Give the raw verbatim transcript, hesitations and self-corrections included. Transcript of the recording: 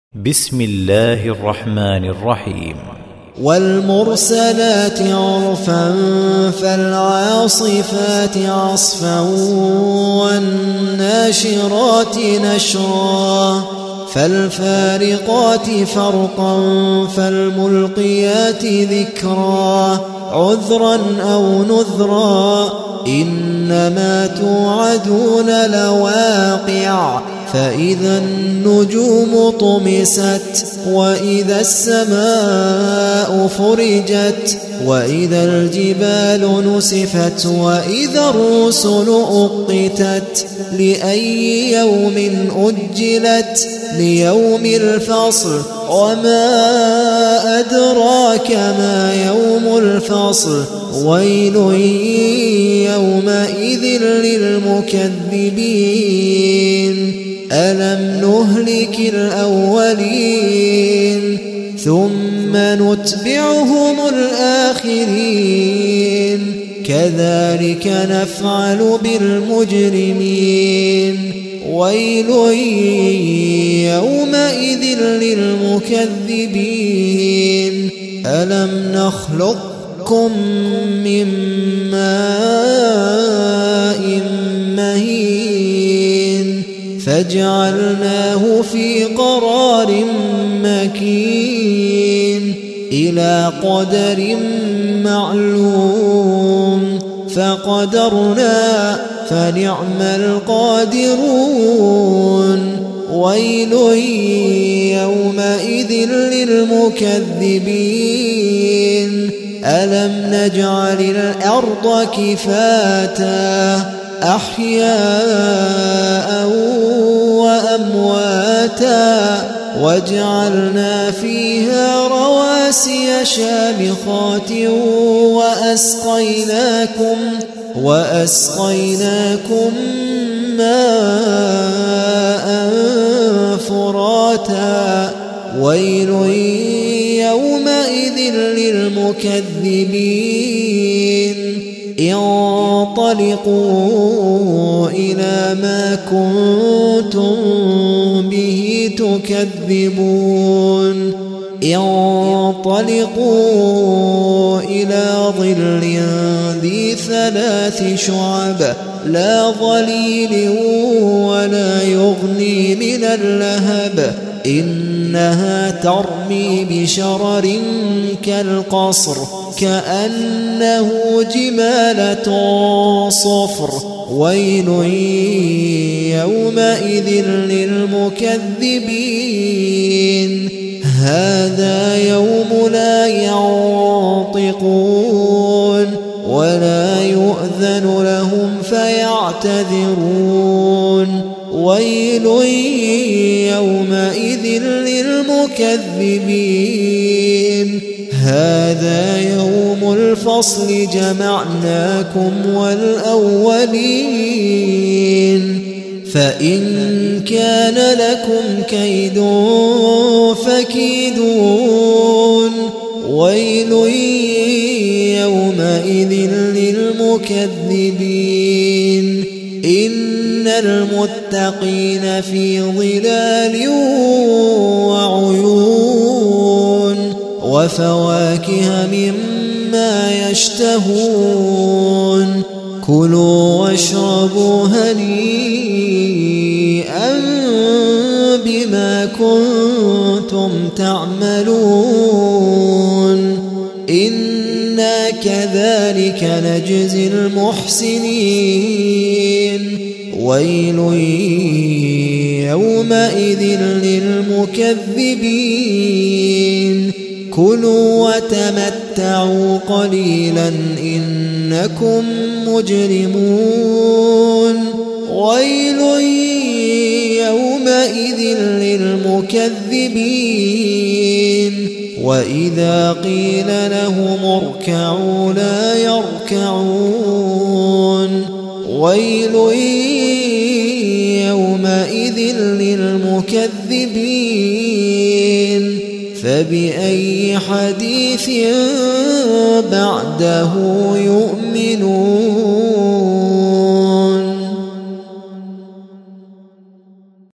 بسم الله الرحمن الرحيم. والمرسلات عرفا فالعاصفات عصفا والناشرات نشرا فالفارقات فرقا فالملقيات ذكرا عذرا أو نذرا إنما توعدون لواقع فإذا النجوم طمست وإذا السماء فرجت وإذا الجبال نسفت وإذا الرسل أقتت لأي يوم أجلت ليوم الفصل وما أدراك ما يوم الفصل ويل يومئذ للمكذبين ألم نهلك الأولين ثم نتبعهم الآخرين كذلك نفعل بالمجرمين ويل يومئذ للمكذبين ألم نخلقكم من ماء مهين فجعلناه في قرار مكين إلى قدر معلوم فقدرنا فنعم القادرون ويل يومئذ للمكذبين ألم نجعل الأرض كفاتا أحياء وأمواتا وجعلنا فيها رواسي شامخات وأسقيناكم وأسقيناكم ماء فراتا ويل يومئذ للمكذبين انطلقوا إلى ما كنتم به تكذبون انطلقوا إلى ظل ذي ثلاث شعب لا ظليل ولا يغني من اللهب إنها ترمي بشرر كالقصر كأنه جمالة صفر ويل يومئذ للمكذبين هذا يوم لا ينطقون ولا يؤذن لهم فيعتذرون ويل يومئذ للمكذبين هذا يوم الفصل جمعناكم والأولين فإن كان لكم كيد فكيدون ويل يومئذ للمكذبين إن المتقين في ظلال وعيون وفواكه مما يشتهون كلوا واشربوا هنيئا بما كنتم تعملون إنا كذلك نجزي المحسنين ويل يومئذ للمكذبين كلوا وتمتعوا قليلا إنكم مجرمون ويل يومئذ للمكذبين وإذا قيل لهم اركعوا لا يركعون ويل يومئذ للمكذبين فبأي حديث بعده يؤمنون.